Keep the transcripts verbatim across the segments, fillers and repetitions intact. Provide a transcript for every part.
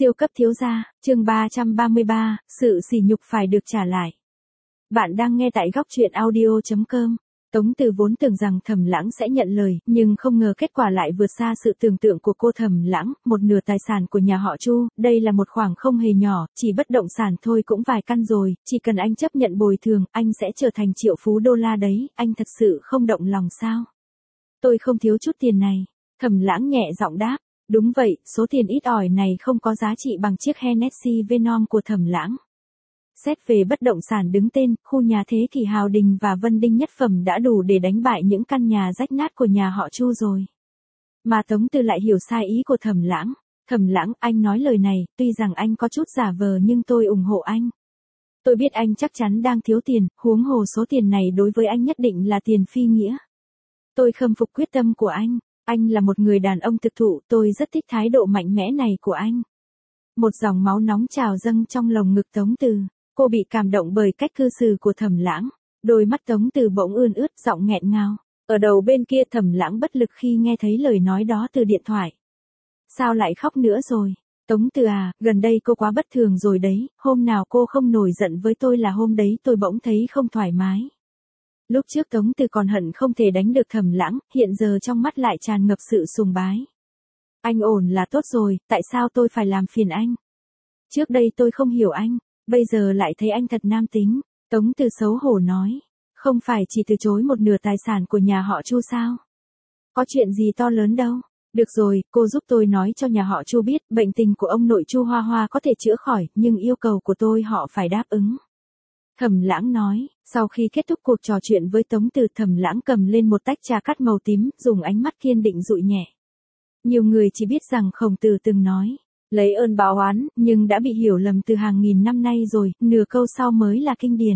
Siêu cấp thiếu gia, chương ba trăm ba mươi ba, sự sỉ nhục phải được trả lại. Bạn đang nghe tại góc truyện audio chấm com. Tống Từ vốn tưởng rằng Thẩm Lãng sẽ nhận lời, nhưng không ngờ kết quả lại vượt xa sự tưởng tượng của cô. Thẩm Lãng, một nửa tài sản của nhà họ Chu, đây là một khoản không hề nhỏ, chỉ bất động sản thôi cũng vài căn rồi, chỉ cần anh chấp nhận bồi thường, anh sẽ trở thành triệu phú đô la đấy, anh thật sự không động lòng sao? Tôi không thiếu chút tiền này. Thẩm Lãng nhẹ giọng đáp. Đúng vậy, số tiền ít ỏi này không có giá trị bằng chiếc Hennessy Venom của Thẩm Lãng. Xét về bất động sản đứng tên, khu nhà thế kỷ Hào Đình và Vân Đinh nhất phẩm đã đủ để đánh bại những căn nhà rách nát của nhà họ Chu rồi. Mà Tống Từ lại hiểu sai ý của Thẩm Lãng. Thẩm Lãng, anh nói lời này, tuy rằng anh có chút giả vờ nhưng tôi ủng hộ anh. Tôi biết anh chắc chắn đang thiếu tiền, huống hồ số tiền này đối với anh nhất định là tiền phi nghĩa. Tôi khâm phục quyết tâm của anh. Anh là một người đàn ông thực thụ, tôi rất thích thái độ mạnh mẽ này của anh. Một dòng máu nóng trào dâng trong lồng ngực Tống Từ. Cô bị cảm động bởi cách cư xử của Thẩm Lãng. Đôi mắt Tống Từ bỗng ươn ướt, giọng nghẹn ngào. Ở đầu bên kia Thẩm Lãng bất lực khi nghe thấy lời nói đó từ điện thoại. Sao lại khóc nữa rồi? Tống Từ à, gần đây cô quá bất thường rồi đấy, hôm nào cô không nổi giận với tôi là hôm đấy tôi bỗng thấy không thoải mái. Lúc trước Tống Từ còn hận không thể đánh được Thẩm Lãng, hiện giờ trong mắt lại tràn ngập sự sùng bái. Anh ổn là tốt rồi, tại sao tôi phải làm phiền anh? Trước đây tôi không hiểu anh, bây giờ lại thấy anh thật nam tính. Tống Từ xấu hổ nói, không phải chỉ từ chối một nửa tài sản của nhà họ Chu sao? Có chuyện gì to lớn đâu. Được rồi, cô giúp tôi nói cho nhà họ Chu biết, bệnh tình của ông nội Chu Hoa Hoa có thể chữa khỏi, nhưng yêu cầu của tôi họ phải đáp ứng. Thẩm Lãng nói, sau khi kết thúc cuộc trò chuyện với Tống Từ, Thẩm Lãng cầm lên một tách trà cắt màu tím, dùng ánh mắt kiên định dụi nhẹ. Nhiều người chỉ biết rằng Khổng Tử từng nói, lấy ơn báo oán, nhưng đã bị hiểu lầm từ hàng nghìn năm nay rồi, nửa câu sau mới là kinh điển.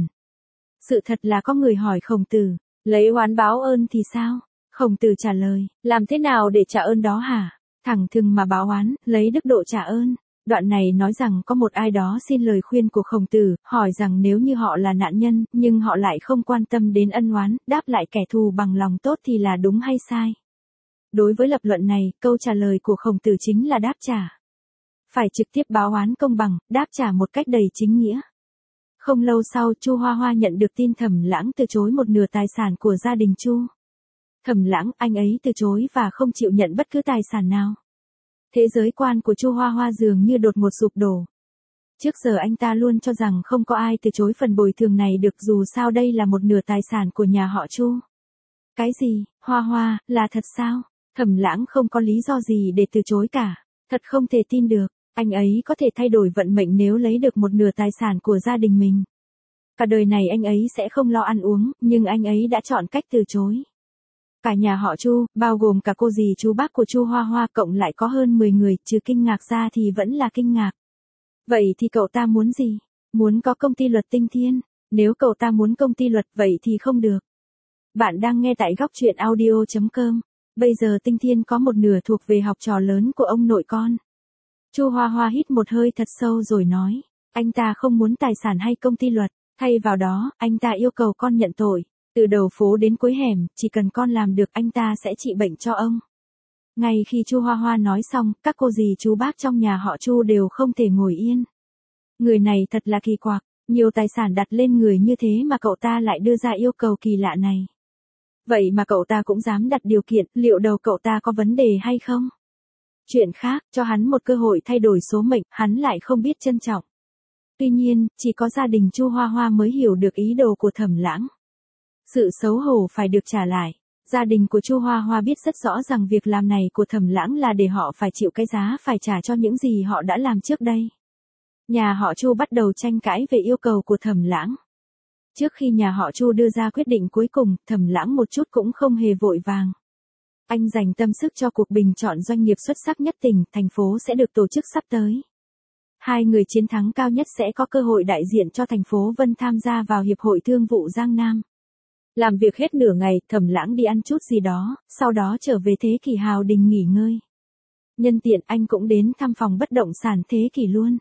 Sự thật là có người hỏi Khổng Tử, lấy oán báo ơn thì sao? Khổng Tử trả lời, làm thế nào để trả ơn đó hả? Thẳng thừng mà báo oán, lấy đức độ trả ơn. Đoạn này nói rằng có một ai đó xin lời khuyên của Khổng Tử, hỏi rằng nếu như họ là nạn nhân, nhưng họ lại không quan tâm đến ân oán, đáp lại kẻ thù bằng lòng tốt thì là đúng hay sai? Đối với lập luận này, câu trả lời của Khổng Tử chính là đáp trả. Phải trực tiếp báo oán công bằng, đáp trả một cách đầy chính nghĩa. Không lâu sau, Chu Hoa Hoa nhận được tin Thẩm Lãng từ chối một nửa tài sản của gia đình Chu. Thẩm Lãng, anh ấy từ chối và không chịu nhận bất cứ tài sản nào. Thế giới quan của Chu Hoa Hoa dường như đột ngột sụp đổ. Trước giờ anh ta luôn cho rằng không có ai từ chối phần bồi thường này được, dù sao đây là một nửa tài sản của nhà họ Chu. Cái gì, Hoa Hoa, là thật sao? Thẩm Lãng không có lý do gì để từ chối cả. Thật không thể tin được, anh ấy có thể thay đổi vận mệnh nếu lấy được một nửa tài sản của gia đình mình. Cả đời này anh ấy sẽ không lo ăn uống, nhưng anh ấy đã chọn cách từ chối. Cả nhà họ Chu, bao gồm cả cô dì chú bác của Chu Hoa Hoa cộng lại có hơn mười người, trừ kinh ngạc ra thì vẫn là kinh ngạc. Vậy thì cậu ta muốn gì? Muốn có công ty luật Tinh Thiên. Nếu cậu ta muốn công ty luật vậy thì không được. Bạn đang nghe tại góc truyện audio chấm com. Bây giờ Tinh Thiên có một nửa thuộc về học trò lớn của ông nội con. Chu Hoa Hoa hít một hơi thật sâu rồi nói, anh ta không muốn tài sản hay công ty luật, thay vào đó, anh ta yêu cầu con nhận tội. Từ đầu phố đến cuối hẻm, chỉ cần con làm được anh ta sẽ trị bệnh cho ông. Ngay khi Chu Hoa Hoa nói xong, các cô dì chú bác trong nhà họ Chu đều không thể ngồi yên. Người này thật là kỳ quặc, nhiều tài sản đặt lên người như thế mà cậu ta lại đưa ra yêu cầu kỳ lạ này. Vậy mà cậu ta cũng dám đặt điều kiện, liệu đầu cậu ta có vấn đề hay không? Chuyện khác, cho hắn một cơ hội thay đổi số mệnh, hắn lại không biết trân trọng. Tuy nhiên, chỉ có gia đình Chu Hoa Hoa mới hiểu được ý đồ của Thẩm Lãng. Sự xấu hổ phải được trả lại. Gia đình của Chu Hoa Hoa biết rất rõ rằng việc làm này của Thẩm Lãng là để họ phải chịu cái giá phải trả cho những gì họ đã làm trước đây. Nhà họ Chu bắt đầu tranh cãi về yêu cầu của Thẩm Lãng. Trước khi nhà họ Chu đưa ra quyết định cuối cùng, Thẩm Lãng một chút cũng không hề vội vàng. Anh dành tâm sức cho cuộc bình chọn doanh nghiệp xuất sắc nhất tỉnh, thành phố sẽ được tổ chức sắp tới. Hai người chiến thắng cao nhất sẽ có cơ hội đại diện cho thành phố Vân tham gia vào Hiệp hội Thương vụ Giang Nam. Làm việc hết nửa ngày, Thẩm Lãng đi ăn chút gì đó, sau đó trở về Thế Kỷ Hào Đình nghỉ ngơi. Nhân tiện anh cũng đến thăm phòng bất động sản Thế Kỷ luôn.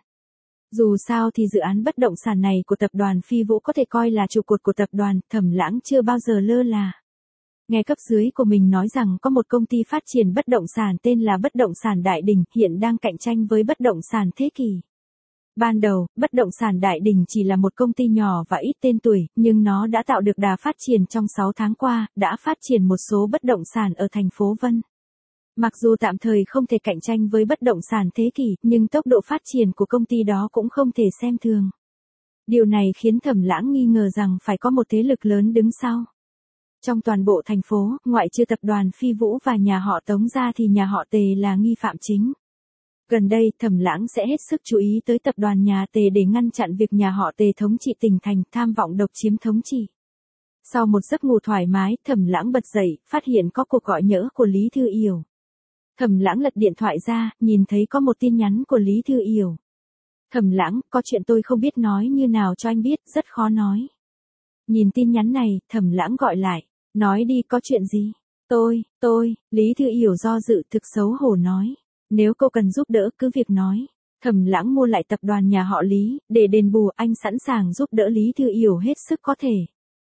Dù sao thì dự án bất động sản này của tập đoàn Phi Vũ có thể coi là trụ cột của tập đoàn, Thẩm Lãng chưa bao giờ lơ là. Nghe cấp dưới của mình nói rằng có một công ty phát triển bất động sản tên là Bất động sản Đại Đình, hiện đang cạnh tranh với bất động sản Thế Kỷ. Ban đầu, Bất động sản Đại Đình chỉ là một công ty nhỏ và ít tên tuổi, nhưng nó đã tạo được đà phát triển trong sáu tháng qua, đã phát triển một số bất động sản ở thành phố Vân. Mặc dù tạm thời không thể cạnh tranh với bất động sản Thế Kỷ, nhưng tốc độ phát triển của công ty đó cũng không thể xem thường. Điều này khiến Thẩm Lãng nghi ngờ rằng phải có một thế lực lớn đứng sau. Trong toàn bộ thành phố, ngoại trừ tập đoàn Phi Vũ và nhà họ Tống ra thì nhà họ Tề là nghi phạm chính. Gần đây, Thẩm Lãng sẽ hết sức chú ý tới tập đoàn nhà Tề để ngăn chặn việc nhà họ Tề thống trị tỉnh thành, tham vọng độc chiếm thống trị. Sau một giấc ngủ thoải mái, Thẩm Lãng bật dậy, phát hiện có cuộc gọi nhỡ của Lý Thư Yểu. Thẩm Lãng lật điện thoại ra, nhìn thấy có một tin nhắn của Lý Thư Yểu. Thẩm Lãng, có chuyện tôi không biết nói như nào cho anh biết, rất khó nói. Nhìn tin nhắn này, Thẩm Lãng gọi lại, nói đi, có chuyện gì? Tôi, tôi, Lý Thư Yểu do dự, thực xấu hổ nói. Nếu cô cần giúp đỡ cứ việc nói. Thẩm Lãng mua lại tập đoàn nhà họ Lý, để đền bù anh sẵn sàng giúp đỡ Lý Thư Yểu hết sức có thể.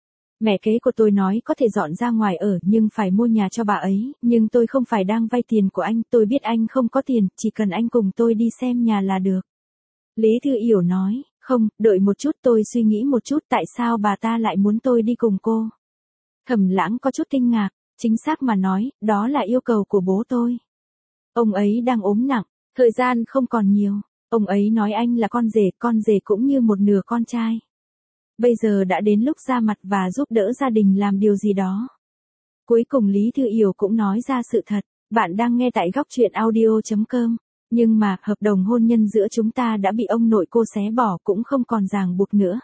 Mẹ kế của tôi nói có thể dọn ra ngoài ở nhưng phải mua nhà cho bà ấy, nhưng tôi không phải đang vay tiền của anh, tôi biết anh không có tiền, chỉ cần anh cùng tôi đi xem nhà là được. Lý Thư Yểu nói, không, đợi một chút tôi suy nghĩ một chút tại sao bà ta lại muốn tôi đi cùng cô. Thẩm Lãng có chút kinh ngạc, chính xác mà nói, đó là yêu cầu của bố tôi. Ông ấy đang ốm nặng, thời gian không còn nhiều, ông ấy nói anh là con rể, con rể cũng như một nửa con trai. Bây giờ đã đến lúc ra mặt và giúp đỡ gia đình làm điều gì đó. Cuối cùng Lý Thư Yểu cũng nói ra sự thật, bạn đang nghe tại góc truyện audio chấm com. Nhưng mà, hợp đồng hôn nhân giữa chúng ta đã bị ông nội cô xé bỏ cũng không còn ràng buộc nữa.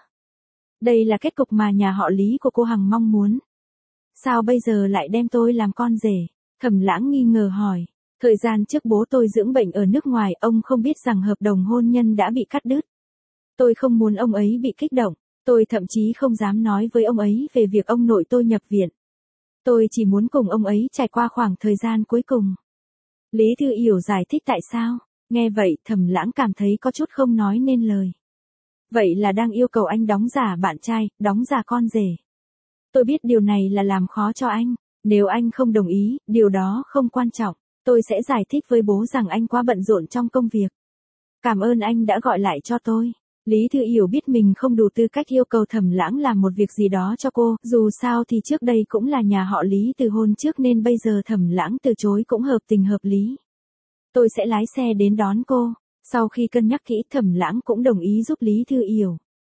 Đây là kết cục mà nhà họ Lý của cô Hằng mong muốn. Sao bây giờ lại đem tôi làm con rể? Thẩm Lãng nghi ngờ hỏi. Thời gian trước bố tôi dưỡng bệnh ở nước ngoài, ông không biết rằng hợp đồng hôn nhân đã bị cắt đứt. Tôi không muốn ông ấy bị kích động, tôi thậm chí không dám nói với ông ấy về việc ông nội tôi nhập viện. Tôi chỉ muốn cùng ông ấy trải qua khoảng thời gian cuối cùng. Lý Thư Yểu giải thích tại sao, nghe vậy Thẩm Lãng cảm thấy có chút không nói nên lời. Vậy là đang yêu cầu anh đóng giả bạn trai, đóng giả con rể. Tôi biết điều này là làm khó cho anh, nếu anh không đồng ý, điều đó không quan trọng, tôi sẽ giải thích với bố rằng anh quá bận rộn trong công việc. Cảm ơn anh đã gọi lại cho tôi. Lý Thư Yểu biết mình không đủ tư cách yêu cầu Thẩm Lãng làm một việc gì đó cho cô, dù sao thì trước đây cũng là nhà họ Lý từ hôn trước nên bây giờ Thẩm Lãng từ chối cũng hợp tình hợp lý. Tôi sẽ lái xe đến đón cô. Sau khi cân nhắc kỹ, Thẩm Lãng cũng đồng ý giúp Lý Thư Yểu.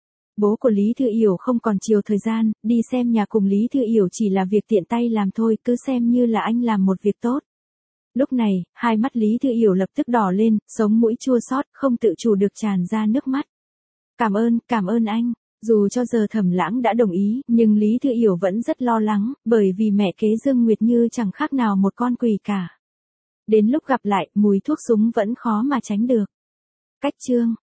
Bố của Lý Thư Yểu không còn nhiều thời gian, đi xem nhà cùng Lý Thư Yểu chỉ là việc tiện tay làm thôi, cứ xem như là anh làm một việc tốt. Lúc này, hai mắt Lý Thư Yểu lập tức đỏ lên, sống mũi chua xót, không tự chủ được tràn ra nước mắt. Cảm ơn, cảm ơn anh. Dù cho giờ Thẩm Lãng đã đồng ý, nhưng Lý Thư Yểu vẫn rất lo lắng, bởi vì mẹ kế Dương Nguyệt Như chẳng khác nào một con quỷ cả. Đến lúc gặp lại, mùi thuốc súng vẫn khó mà tránh được. Cách chương